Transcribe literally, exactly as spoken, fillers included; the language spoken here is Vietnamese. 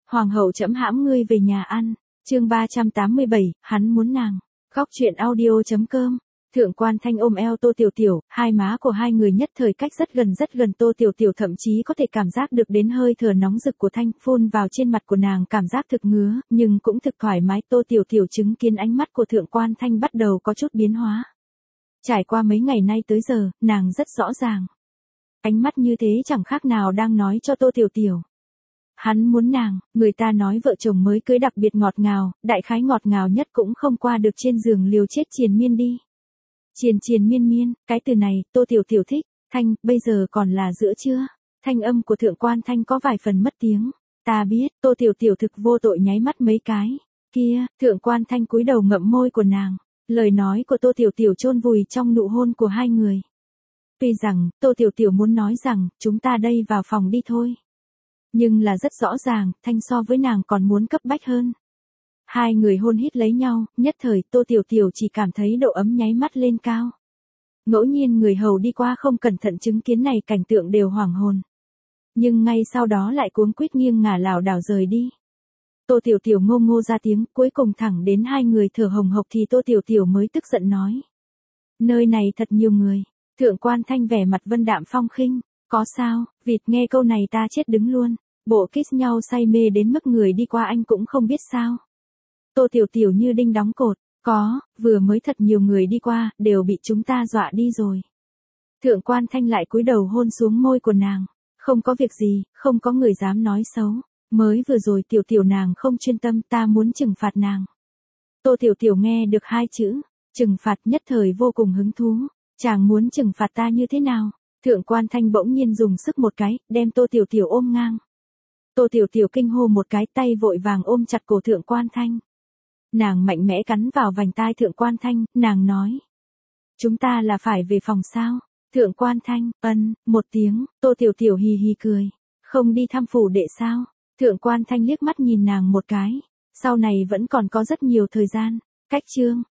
Hoàng hậu trẫm hãm ngươi về nhà ăn. Chương ba trăm tám mươi bảy, hắn muốn nàng. Góc truyện audio chấm com. Thượng Quan Thanh ôm eo Tô Tiểu Tiểu, hai má của hai người nhất thời cách rất gần rất gần. Tô Tiểu Tiểu thậm chí có thể cảm giác được đến hơi thở nóng rực của Thanh phun vào trên mặt của nàng, cảm giác thực ngứa, nhưng cũng thực thoải mái. Tô Tiểu Tiểu chứng kiến ánh mắt của Thượng Quan Thanh bắt đầu có chút biến hóa. Trải qua mấy ngày nay tới giờ, nàng rất rõ ràng. Ánh mắt như thế chẳng khác nào đang nói cho Tô Tiểu Tiểu. Hắn muốn nàng, người ta nói vợ chồng mới cưới đặc biệt ngọt ngào, đại khái ngọt ngào nhất cũng không qua được trên giường liều chết triền miên đi. Triền triền miên miên, cái từ này, Tô Tiểu Tiểu thích. Thanh, bây giờ còn là giữa trưa. Thanh âm của Thượng Quan Thanh có vài phần mất tiếng. Ta biết, Tô Tiểu Tiểu thực vô tội nháy mắt mấy cái. Kia, Thượng Quan Thanh cúi đầu ngậm môi của nàng. Lời nói của Tô Tiểu Tiểu chôn vùi trong nụ hôn của hai người. Tuy rằng, Tô Tiểu Tiểu muốn nói rằng, chúng ta đây vào phòng đi thôi. Nhưng là rất rõ ràng, Thanh so với nàng còn muốn cấp bách hơn. Hai người hôn hít lấy nhau, nhất thời Tô Tiểu Tiểu chỉ cảm thấy độ ấm nháy mắt lên cao. Ngẫu nhiên người hầu đi qua không cẩn thận chứng kiến này cảnh tượng đều hoảng hồn. Nhưng ngay sau đó lại cuống quýt nghiêng ngả lảo đảo rời đi. Tô Tiểu Tiểu ngô ngô ra tiếng, cuối cùng thẳng đến hai người thở hồng hộc thì Tô Tiểu Tiểu mới tức giận nói. Nơi này thật nhiều người. Thượng Quan Thanh vẻ mặt vân đạm phong khinh. Có sao, vịt nghe câu này ta chết đứng luôn. Bộ kiss nhau say mê đến mức người đi qua anh cũng không biết sao. Tô Tiểu Tiểu như đinh đóng cột. Có, vừa mới thật nhiều người đi qua, đều bị chúng ta dọa đi rồi. Thượng Quan Thanh lại cúi đầu hôn xuống môi của nàng. Không có việc gì, không có người dám nói xấu. Mới vừa rồi Tiểu Tiểu nàng không chuyên tâm, ta muốn trừng phạt nàng. Tô Tiểu Tiểu nghe được hai chữ, trừng phạt, nhất thời vô cùng hứng thú. Chàng muốn trừng phạt ta như thế nào? Thượng Quan Thanh bỗng nhiên dùng sức một cái, đem Tô Tiểu Tiểu ôm ngang. Tô Tiểu Tiểu kinh hô một cái, tay vội vàng ôm chặt cổ Thượng Quan Thanh. Nàng mạnh mẽ cắn vào vành tai Thượng Quan Thanh, nàng nói. Chúng ta là phải về phòng sao? Thượng Quan Thanh, ân, một tiếng, Tô Tiểu Tiểu hì hì cười. Không đi thăm phủ đệ sao? Thượng Quan Thanh liếc mắt nhìn nàng một cái. Sau này vẫn còn có rất nhiều thời gian. Cách chương,